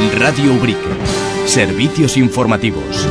Radio Ubrique. Servicios informativos.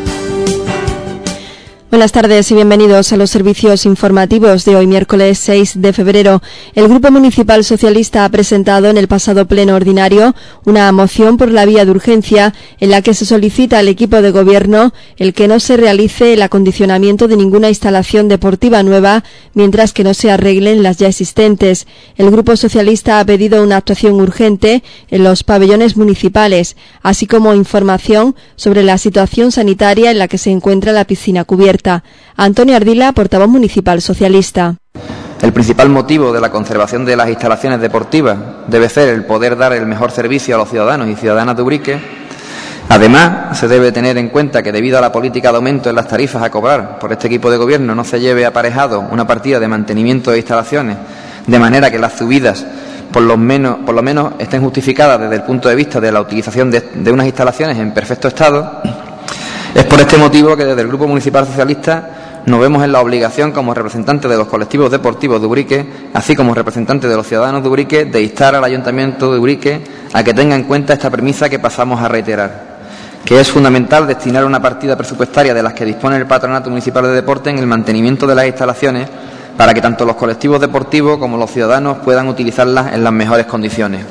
Buenas tardes y bienvenidos a los servicios informativos de hoy, miércoles 6 de febrero. El Grupo Municipal Socialista ha presentado en el pasado pleno ordinario una moción por la vía de urgencia en la que se solicita al equipo de gobierno el que no se realice el acondicionamiento de ninguna instalación deportiva nueva mientras que no se arreglen las ya existentes. El Grupo Socialista ha pedido una actuación urgente en los pabellones municipales, así como información sobre la situación sanitaria en la que se encuentra la piscina cubierta. Antonio Ardila, portavoz municipal socialista. El principal motivo de la conservación de las instalaciones deportivas debe ser el poder dar el mejor servicio a los ciudadanos y ciudadanas de Ubrique. Además, se debe tener en cuenta que debido a la política de aumento en las tarifas a cobrar por este equipo de gobierno no se lleve aparejado una partida de mantenimiento de instalaciones, de manera que las subidas por lo menos estén justificadas desde el punto de vista de la utilización de unas instalaciones en perfecto estado. Es por este motivo que desde el Grupo Municipal Socialista nos vemos en la obligación, como representantes de los colectivos deportivos de Ubrique, así como representantes de los ciudadanos de Ubrique, de instar al Ayuntamiento de Ubrique a que tenga en cuenta esta premisa que pasamos a reiterar, que es fundamental destinar una partida presupuestaria de las que dispone el Patronato Municipal de Deporte en el mantenimiento de las instalaciones para que tanto los colectivos deportivos como los ciudadanos puedan utilizarlas en las mejores condiciones.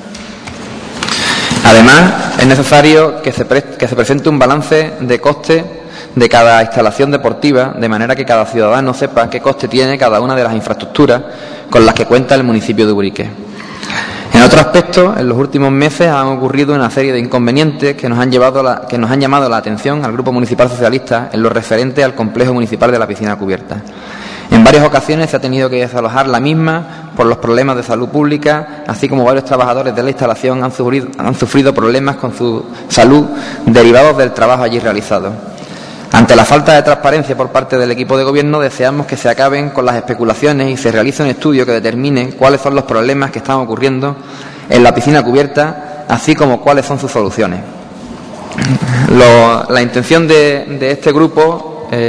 Además, es necesario que se presente un balance de coste de cada instalación deportiva, de manera que cada ciudadano sepa qué coste tiene cada una de las infraestructuras con las que cuenta el municipio de Ubrique. En otro aspecto, en los últimos meses han ocurrido una serie de inconvenientes que nos han llamado la atención al Grupo Municipal Socialista en lo referente al complejo municipal de la piscina cubierta. En varias ocasiones se ha tenido que desalojar la misma por los problemas de salud pública, así como varios trabajadores de la instalación han sufrido problemas con su salud derivados del trabajo allí realizado. Ante la falta de transparencia por parte del equipo de gobierno, deseamos que se acaben con las especulaciones y se realice un estudio que determine cuáles son los problemas que están ocurriendo en la piscina cubierta, así como cuáles son sus soluciones. La intención de este grupo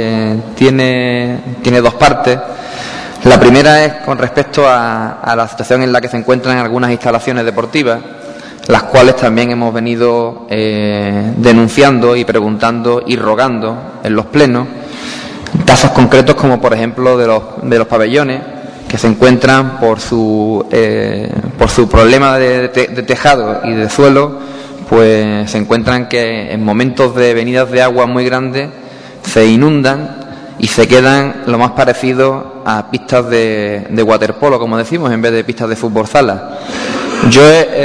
tiene dos partes. La primera es con respecto a la situación en la que se encuentran algunas instalaciones deportivas, las cuales también hemos venido denunciando y preguntando y rogando en los plenos. Casos concretos como por ejemplo de los pabellones que se encuentran por su problema de tejado y de suelo, pues se encuentran que en momentos de venidas de agua muy grandes se inundan y se quedan lo más parecido a pistas de waterpolo, como decimos, en vez de pistas de fútbol sala. Yo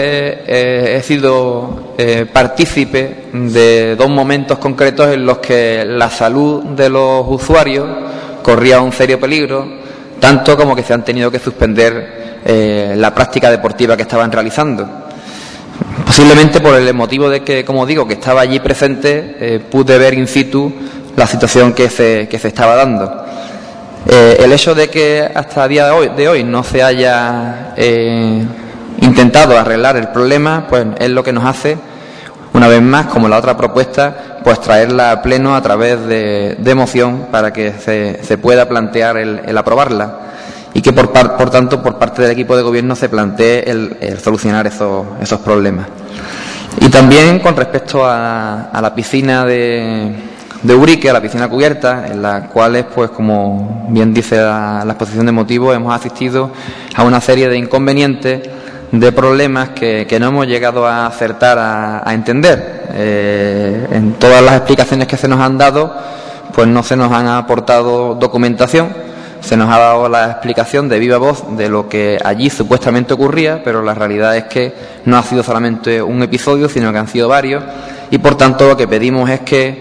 he sido partícipe de dos momentos concretos en los que la salud de los usuarios corría un serio peligro, tanto como que se han tenido que suspender la práctica deportiva que estaban realizando. Posiblemente por el motivo de que, como digo, que estaba allí presente, pude ver in situ la situación que se estaba dando. El hecho de que hasta el día de hoy no se haya intentado arreglar el problema, pues es lo que nos hace, una vez más, como la otra propuesta, pues traerla a pleno a través de moción para que se pueda plantear el aprobarla y que por tanto por parte del equipo de gobierno se plantee el solucionar esos problemas. Y también con respecto a la piscina de Ubrique, a la piscina cubierta, en las cuales, pues como bien dice la exposición de motivos, hemos asistido a una serie de inconvenientes, de problemas que no hemos llegado a acertar a entender. En todas las explicaciones que se nos han dado, pues no se nos han aportado documentación, se nos ha dado la explicación de viva voz de lo que allí supuestamente ocurría, pero la realidad es que no ha sido solamente un episodio, sino que han sido varios, y por tanto lo que pedimos es que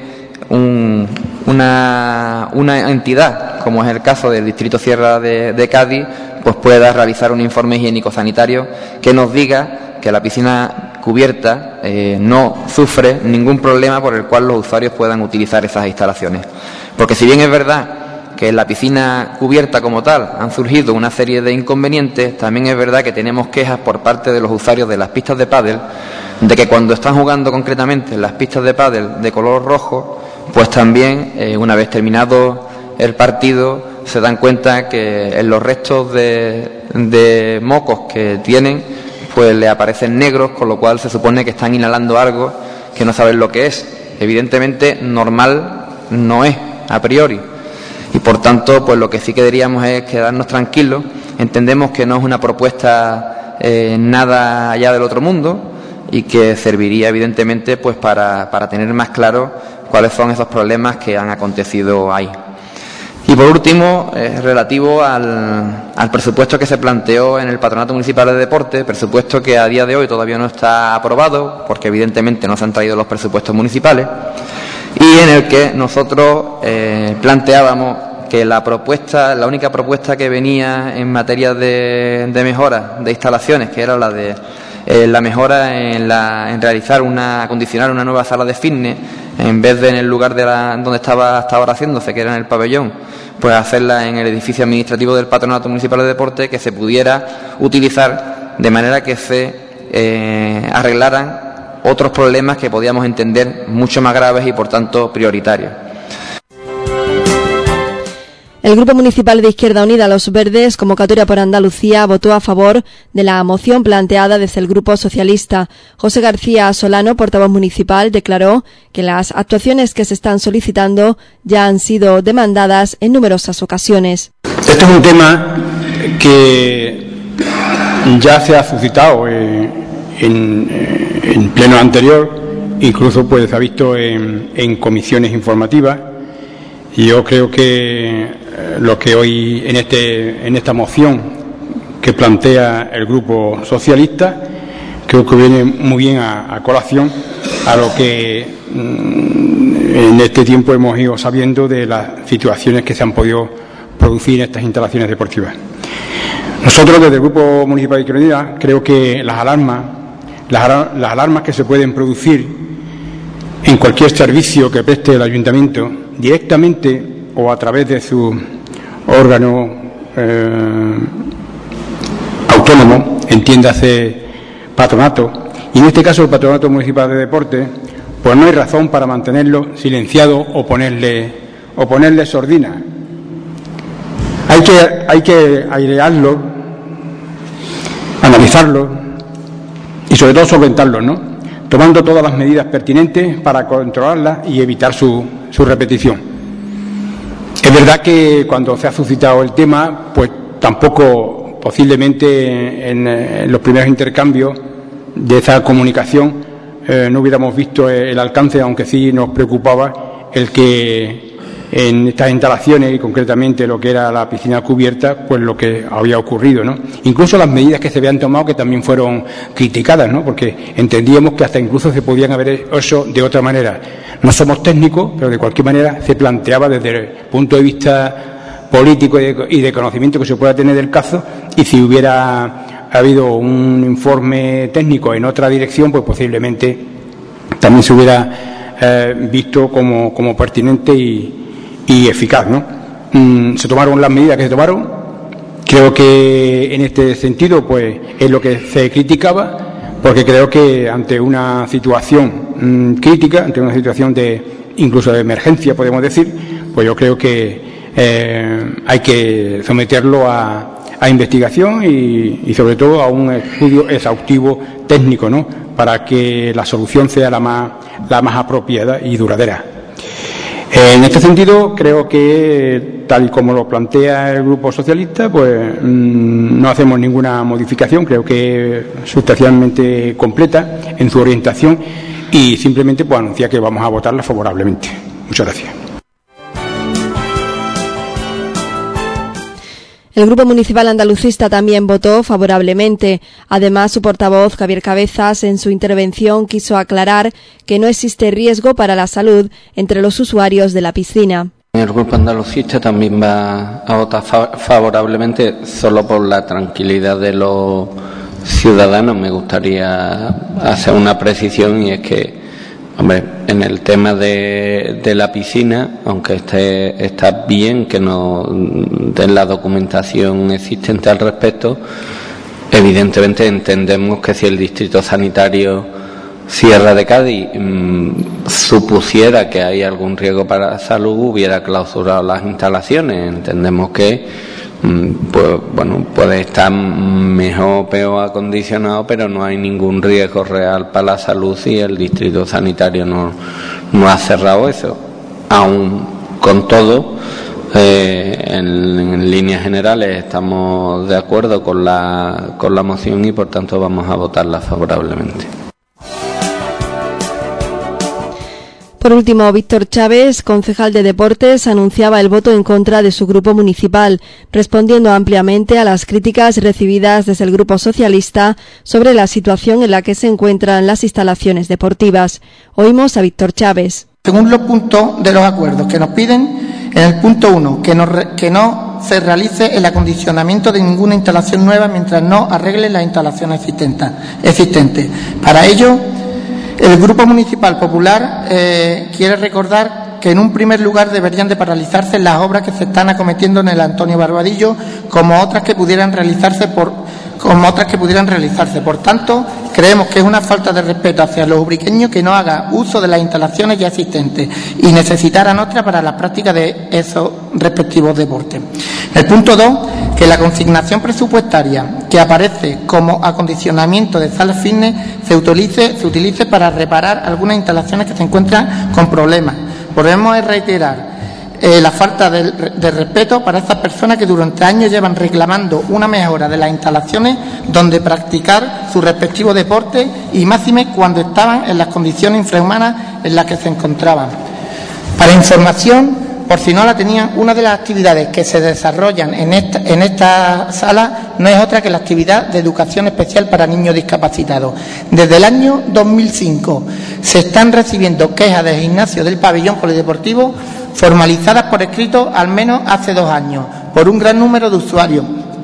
una entidad, como es el caso del Distrito Sierra de Cádiz, pues pueda realizar un informe higiénico-sanitario que nos diga que la piscina cubierta no sufre ningún problema por el cual los usuarios puedan utilizar esas instalaciones. Porque si bien es verdad que en la piscina cubierta como tal han surgido una serie de inconvenientes, también es verdad que tenemos quejas por parte de los usuarios de las pistas de pádel, de que cuando están jugando concretamente en las pistas de pádel de color rojo, pues también una vez terminado el partido se dan cuenta que en los restos de mocos que tienen, pues le aparecen negros, con lo cual se supone que están inhalando algo que no saben lo que es. Evidentemente normal no es a priori, y por tanto pues lo que sí que diríamos es quedarnos tranquilos. Entendemos que no es una propuesta nada allá del otro mundo, y que serviría evidentemente pues para tener más claro cuáles son esos problemas que han acontecido ahí. Y por último, relativo al presupuesto que se planteó en el Patronato Municipal de Deporte, presupuesto que a día de hoy todavía no está aprobado, porque evidentemente no se han traído los presupuestos municipales, y en el que nosotros planteábamos que la única propuesta que venía en materia de mejora de instalaciones, que era la de la mejora en realizar acondicionar una nueva sala de fitness, en vez de en el lugar donde estaba hasta ahora haciéndose, que era en el pabellón, pues hacerla en el edificio administrativo del Patronato Municipal de Deporte, que se pudiera utilizar de manera que se arreglaran otros problemas que podíamos entender mucho más graves y por tanto prioritarios. El Grupo Municipal de Izquierda Unida Los Verdes, Convocatoria por Andalucía, votó a favor de la moción planteada desde el Grupo Socialista. José García Solano, portavoz municipal, declaró que las actuaciones que se están solicitando ya han sido demandadas en numerosas ocasiones. Este es un tema que ya se ha suscitado en pleno anterior, incluso pues se ha visto en comisiones informativas, y yo creo que lo que hoy en esta moción que plantea el Grupo Socialista, creo que viene muy bien a colación a lo que en este tiempo hemos ido sabiendo de las situaciones que se han podido producir en estas instalaciones deportivas. Nosotros desde el Grupo Municipal de Izquierda Unida creo que las alarmas que se pueden producir en cualquier servicio que preste el Ayuntamiento, directamente o a través de su órgano autónomo, entiéndase patronato, y en este caso el Patronato Municipal de Deporte, pues no hay razón para mantenerlo silenciado o ponerle sordina. Hay que airearlo, analizarlo y sobre todo solventarlo, ¿no? Tomando todas las medidas pertinentes para controlarla y evitar su repetición. Es verdad que cuando se ha suscitado el tema, pues tampoco posiblemente en los primeros intercambios de esa comunicación no hubiéramos visto el alcance, aunque sí nos preocupaba el que en estas instalaciones, y concretamente lo que era la piscina cubierta, pues lo que había ocurrido, ¿no? Incluso las medidas que se habían tomado, que también fueron criticadas, ¿no? Porque entendíamos que hasta incluso se podían haber hecho de otra manera. No somos técnicos, pero de cualquier manera se planteaba desde el punto de vista político y de conocimiento que se pueda tener del caso, y si hubiera habido un informe técnico en otra dirección, pues posiblemente también se hubiera visto como pertinente y eficaz, ¿no? Se tomaron las medidas que se tomaron. Creo que en este sentido pues es lo que se criticaba, porque creo que ante una situación crítica, ante una situación incluso de emergencia, podemos decir, pues yo creo que hay que someterlo a investigación y sobre todo a un estudio exhaustivo técnico, ¿no? Para que la solución sea la más apropiada y duradera. En este sentido, creo que, tal y como lo plantea el Grupo Socialista, pues no hacemos ninguna modificación, creo que es sustancialmente completa en su orientación, y simplemente pues anunciar que vamos a votarla favorablemente. Muchas gracias. El Grupo Municipal Andalucista también votó favorablemente. Además, su portavoz, Javier Cabezas, en su intervención quiso aclarar que no existe riesgo para la salud entre los usuarios de la piscina. El Grupo Andalucista también va a votar favorablemente, solo por la tranquilidad de los ciudadanos. Me gustaría hacer una precisión, y es que, hombre, en el tema de la piscina, aunque está bien que no den la documentación existente al respecto, evidentemente entendemos que si el Distrito Sanitario Sierra de Cádiz supusiera que hay algún riesgo para la salud, hubiera clausurado las instalaciones. Entendemos que pues bueno, puede estar mejor o peor acondicionado, pero no hay ningún riesgo real para la salud y el distrito sanitario no ha cerrado eso. Aún con todo, en líneas generales estamos de acuerdo con la moción y por tanto vamos a votarla favorablemente. Por último, Víctor Chávez, concejal de Deportes, anunciaba el voto en contra de su grupo municipal, respondiendo ampliamente a las críticas recibidas desde el Grupo Socialista sobre la situación en la que se encuentran las instalaciones deportivas. Oímos a Víctor Chávez. Según los puntos de los acuerdos que nos piden, en el punto 1, que no se realice el acondicionamiento de ninguna instalación nueva mientras no arregle las instalaciones existentes. Para ello, el Grupo Municipal Popular quiere recordar que en un primer lugar deberían de paralizarse las obras que se están acometiendo en el Antonio Barbadillo, como otras que pudieran realizarse. Por tanto, creemos que es una falta de respeto hacia los ubriqueños que no haga uso de las instalaciones ya existentes y necesitaran otras para la práctica de esos respectivos deportes. El punto 2, que la consignación presupuestaria que aparece como acondicionamiento de salas fitness se utilice para reparar algunas instalaciones que se encuentran con problemas. Volvemos a reiterar la falta de respeto para estas personas que durante años llevan reclamando una mejora de las instalaciones donde practicar su respectivo deporte y máxime cuando estaban en las condiciones infrahumanas en las que se encontraban. Para información, por si no la tenían, una de las actividades que se desarrollan en esta sala no es otra que la actividad de educación especial para niños discapacitados. Desde el año 2005 se están recibiendo quejas del gimnasio del pabellón polideportivo formalizadas por escrito al menos hace 2 años, por un gran número de usuarios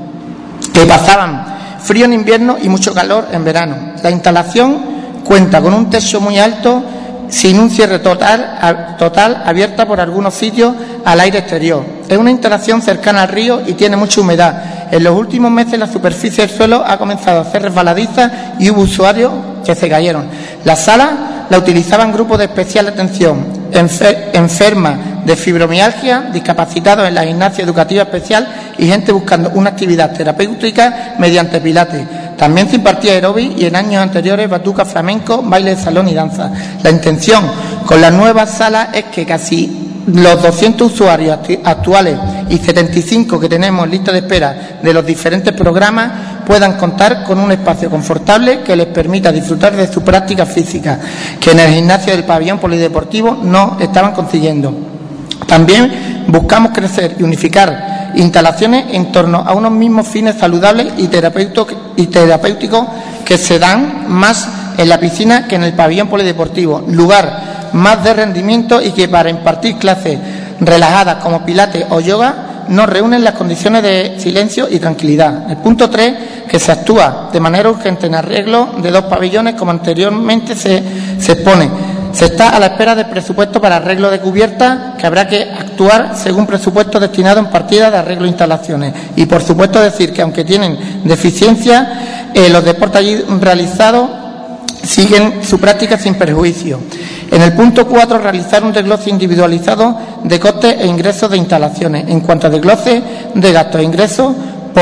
que pasaban frío en invierno y mucho calor en verano. La instalación cuenta con un techo muy alto, sin un cierre total, abierta por algunos sitios al aire exterior. Es una instalación cercana al río y tiene mucha humedad. En los últimos meses la superficie del suelo ha comenzado a ser resbaladiza y hubo usuarios que se cayeron. La sala la utilizaban grupos de especial atención, enfermas de fibromialgia, discapacitados en la gimnasia educativa especial y gente buscando una actividad terapéutica mediante pilates. También se impartía aeróbic y en años anteriores batuca, flamenco, baile de salón y danza. La intención con la nueva sala es que casi los 200 usuarios actuales y 75 que tenemos en lista de espera de los diferentes programas puedan contar con un espacio confortable que les permita disfrutar de su práctica física, que en el gimnasio del pabellón polideportivo no estaban consiguiendo. También buscamos crecer y unificar instalaciones en torno a unos mismos fines saludables y terapéuticos que se dan más en la piscina que en el pabellón polideportivo, lugar más de rendimiento y que para impartir clases relajadas como pilates o yoga no reúnen las condiciones de silencio y tranquilidad. El punto 3, que se actúa de manera urgente en arreglo de 2 pabellones como anteriormente se expone. Se está a la espera del presupuesto para arreglo de cubierta, que habrá que actuar según presupuesto destinado en partida de arreglo de instalaciones. Y por supuesto decir que aunque tienen deficiencia, los deportes allí realizados siguen su práctica sin perjuicio. En el punto 4, realizar un desglose individualizado de costes e ingresos de instalaciones. En cuanto a desglose de gastos e ingresos,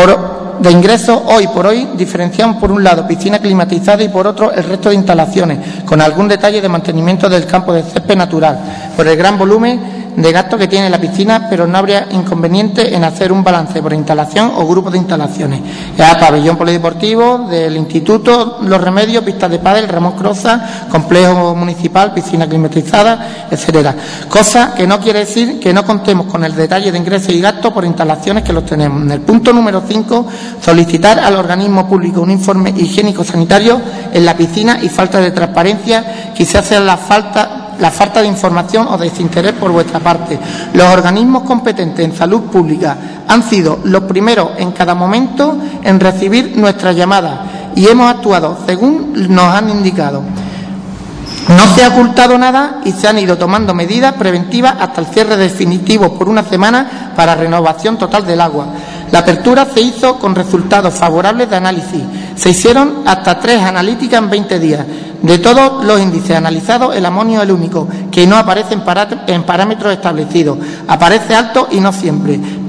hoy por hoy diferenciamos por un lado piscina climatizada y por otro el resto de instalaciones, con algún detalle de mantenimiento del campo de césped natural, por el gran volumen de gasto que tiene la piscina, pero no habría inconveniente en hacer un balance por instalación o grupo de instalaciones. Ya pabellón polideportivo del Instituto Los Remedios, pistas de pádel, Ramón Croza, complejo municipal, piscina climatizada, etcétera. Cosa que no quiere decir que no contemos con el detalle de ingresos y gastos por instalaciones que los tenemos. En el punto número 5, solicitar al organismo público un informe higiénico-sanitario en la piscina y falta de transparencia, quizás sea la falta de información o desinterés por vuestra parte. Los organismos competentes en salud pública han sido los primeros en cada momento en recibir nuestras llamadas y hemos actuado según nos han indicado. No se ha ocultado nada y se han ido tomando medidas preventivas hasta el cierre definitivo por 1 semana para renovación total del agua. La apertura se hizo con resultados favorables de análisis. Se hicieron hasta 3 analíticas en 20 días. De todos los índices analizados, el amonio es el único que no aparece en parámetros establecidos. Aparece alto y no siempre,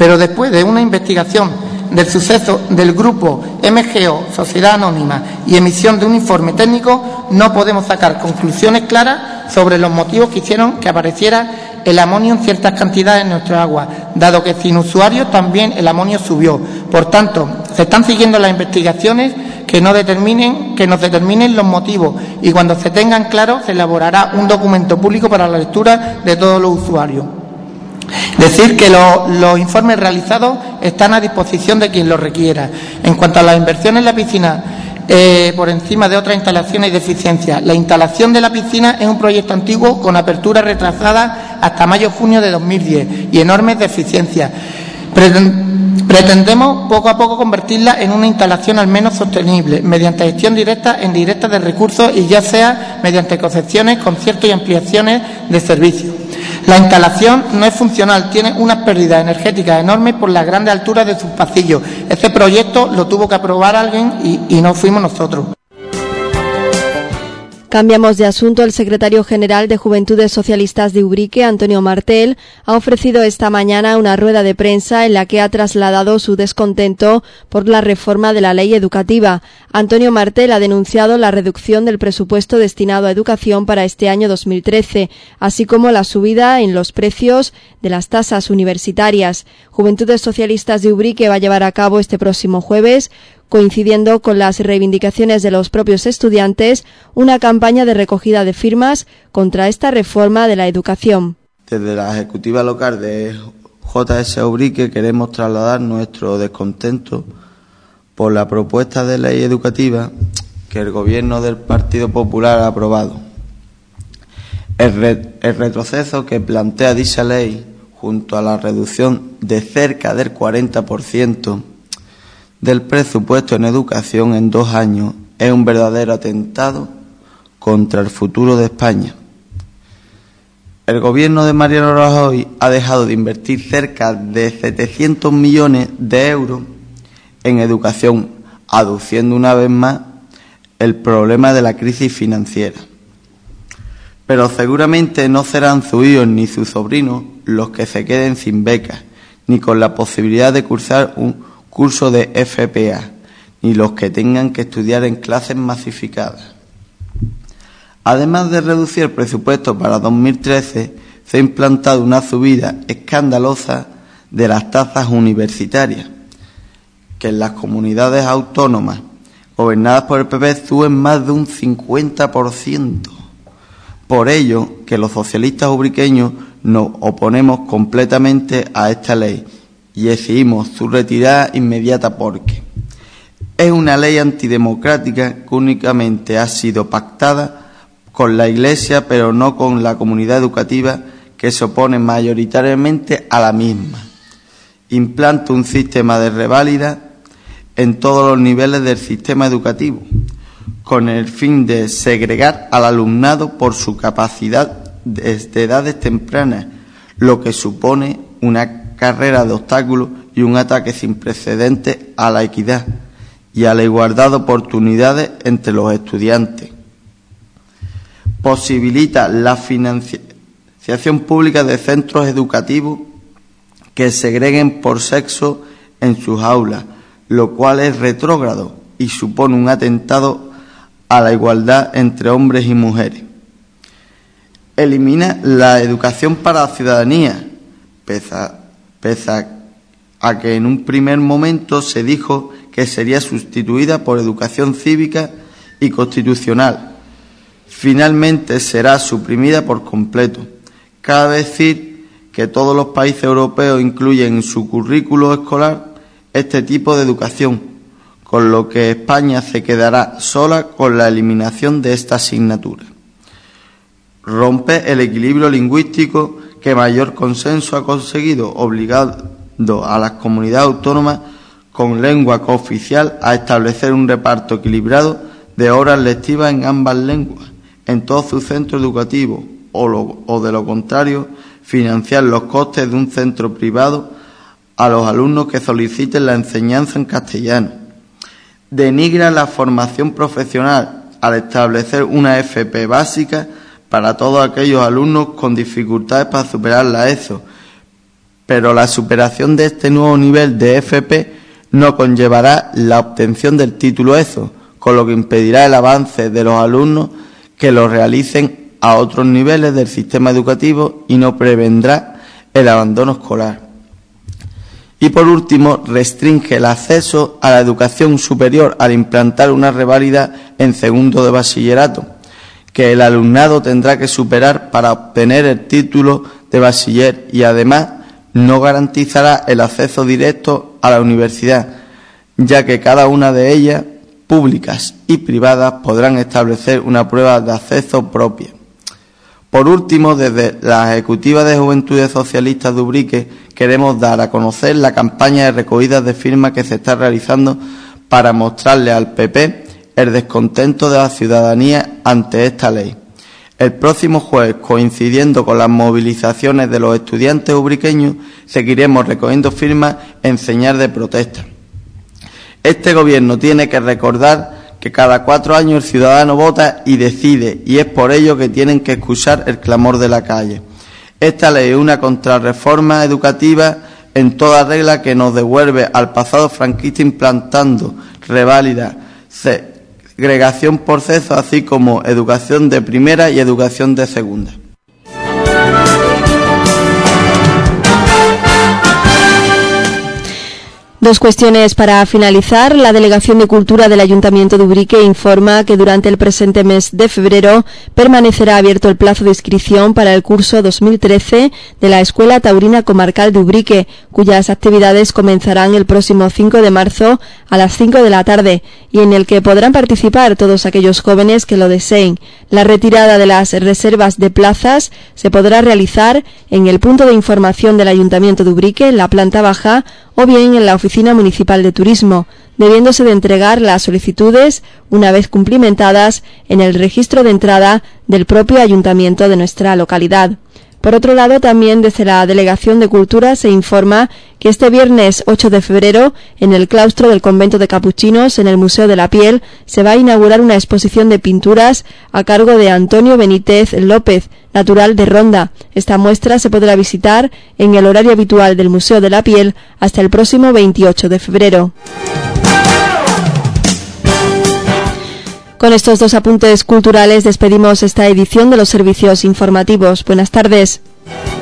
pero después de una investigación del suceso del grupo MGO, Sociedad Anónima, y emisión de un informe técnico, no podemos sacar conclusiones claras sobre los motivos que hicieron que apareciera el amonio en ciertas cantidades en nuestro agua, dado que sin usuarios también el amonio subió. Por tanto, se están siguiendo las investigaciones que nos determinen los motivos, y cuando se tengan claros se elaborará un documento público para la lectura de todos los usuarios. Decir que los informes realizados están a disposición de quien los requiera. En cuanto a las inversiones en la piscina, por encima de otras instalaciones de eficiencia, la instalación de la piscina es un proyecto antiguo con apertura retrasada hasta mayo-junio de 2010 y enormes deficiencias. Pretendemos poco a poco convertirla en una instalación al menos sostenible, mediante gestión directa e indirecta de recursos, y ya sea mediante concesiones, conciertos y ampliaciones de servicios. La instalación no es funcional, tiene unas pérdidas energéticas enormes por la grande altura de sus pasillos. Este proyecto lo tuvo que aprobar alguien y no fuimos nosotros. Cambiamos de asunto. El secretario general de Juventudes Socialistas de Ubrique, Antonio Martel, ha ofrecido esta mañana una rueda de prensa en la que ha trasladado su descontento por la reforma de la ley educativa. Antonio Martel ha denunciado la reducción del presupuesto destinado a educación para este año 2013, así como la subida en los precios de las tasas universitarias. Juventudes Socialistas de Ubrique va a llevar a cabo este próximo jueves, coincidiendo con las reivindicaciones de los propios estudiantes, una campaña de recogida de firmas contra esta reforma de la educación. Desde la ejecutiva local de JS Ubrique queremos trasladar nuestro descontento por la propuesta de ley educativa que el Gobierno del Partido Popular ha aprobado. El retroceso que plantea dicha ley, junto a la reducción de cerca del 40% del presupuesto en educación en 2 años, es un verdadero atentado contra el futuro de España. El Gobierno de Mariano Rajoy ha dejado de invertir cerca de 700 millones de euros en educación, aduciendo una vez más el problema de la crisis financiera. Pero seguramente no serán sus hijos ni sus sobrinos los que se queden sin becas, ni con la posibilidad de cursar un curso de FPA, ni los que tengan que estudiar en clases masificadas. Además de reducir el presupuesto para 2013, se ha implantado una subida escandalosa de las tasas universitarias, que en las comunidades autónomas gobernadas por el PP suben más de un 50%. Por ello, que los socialistas ubriqueños nos oponemos completamente a esta ley y exigimos su retirada inmediata, porque es una ley antidemocrática que únicamente ha sido pactada con la Iglesia, pero no con la comunidad educativa, que se opone mayoritariamente a la misma. Implanta un sistema de reválida en todos los niveles del sistema educativo, con el fin de segregar al alumnado por su capacidad desde edades tempranas, lo que supone una carrera de obstáculos y un ataque sin precedentes a la equidad y a la igualdad de oportunidades entre los estudiantes. Posibilita la financiación pública de centros educativos que segreguen por sexo en sus aulas, lo cual es retrógrado y supone un atentado a la igualdad entre hombres y mujeres. Elimina la educación para la ciudadanía, pese a que en un primer momento se dijo que sería sustituida por educación cívica y constitucional. Finalmente será suprimida por completo. Cabe decir que todos los países europeos incluyen en su currículo escolar este tipo de educación, con lo que España se quedará sola con la eliminación de esta asignatura. Rompe el equilibrio lingüístico que mayor consenso ha conseguido, obligando a las comunidades autónomas con lengua cooficial a establecer un reparto equilibrado de horas lectivas en ambas lenguas en todos sus centros educativos, o de lo contrario, financiar los costes de un centro privado a los alumnos que soliciten la enseñanza en castellano. Denigra la formación profesional al establecer una FP básica para todos aquellos alumnos con dificultades para superar la ESO, pero la superación de este nuevo nivel de FP no conllevará la obtención del título ESO, con lo que impedirá el avance de los alumnos que lo realicen a otros niveles del sistema educativo y no prevendrá el abandono escolar. Y por último, restringe el acceso a la educación superior al implantar una reválida en segundo de bachillerato, que el alumnado tendrá que superar para obtener el título de bachiller y además no garantizará el acceso directo a la universidad, ya que cada una de ellas, públicas y privadas, podrán establecer una prueba de acceso propia. Por último, desde la Ejecutiva de Juventudes Socialistas de Ubrique queremos dar a conocer la campaña de recogidas de firmas que se está realizando para mostrarle al PP el descontento de la ciudadanía ante esta ley. El próximo jueves, coincidiendo con las movilizaciones de los estudiantes ubriqueños, seguiremos recogiendo firmas en señal de protesta. Este Gobierno tiene que recordar que cada 4 años el ciudadano vota y decide, y es por ello que tienen que escuchar el clamor de la calle. Esta ley es una contrarreforma educativa en toda regla que nos devuelve al pasado franquista implantando reválida, segregación por sexo, así como educación de primera y educación de segunda. Dos cuestiones para finalizar. La Delegación de Cultura del Ayuntamiento de Ubrique informa que durante el presente mes de febrero permanecerá abierto el plazo de inscripción para el curso 2013 de la Escuela Taurina Comarcal de Ubrique, cuyas actividades comenzarán el próximo 5 de marzo a las 5 de la tarde y en el que podrán participar todos aquellos jóvenes que lo deseen. La retirada de las reservas de plazas se podrá realizar en el punto de información del Ayuntamiento de Ubrique, en la planta baja, o bien en la Oficina Municipal de Turismo, debiéndose de entregar las solicitudes, una vez cumplimentadas, en el registro de entrada del propio ayuntamiento de nuestra localidad. Por otro lado, también desde la Delegación de Cultura se informa que este viernes 8 de febrero, en el claustro del Convento de Capuchinos, en el Museo de la Piel, se va a inaugurar una exposición de pinturas a cargo de Antonio Benítez López, natural de Ronda. Esta muestra se podrá visitar en el horario habitual del Museo de la Piel hasta el próximo 28 de febrero. Con estos dos apuntes culturales despedimos esta edición de los servicios informativos. Buenas tardes.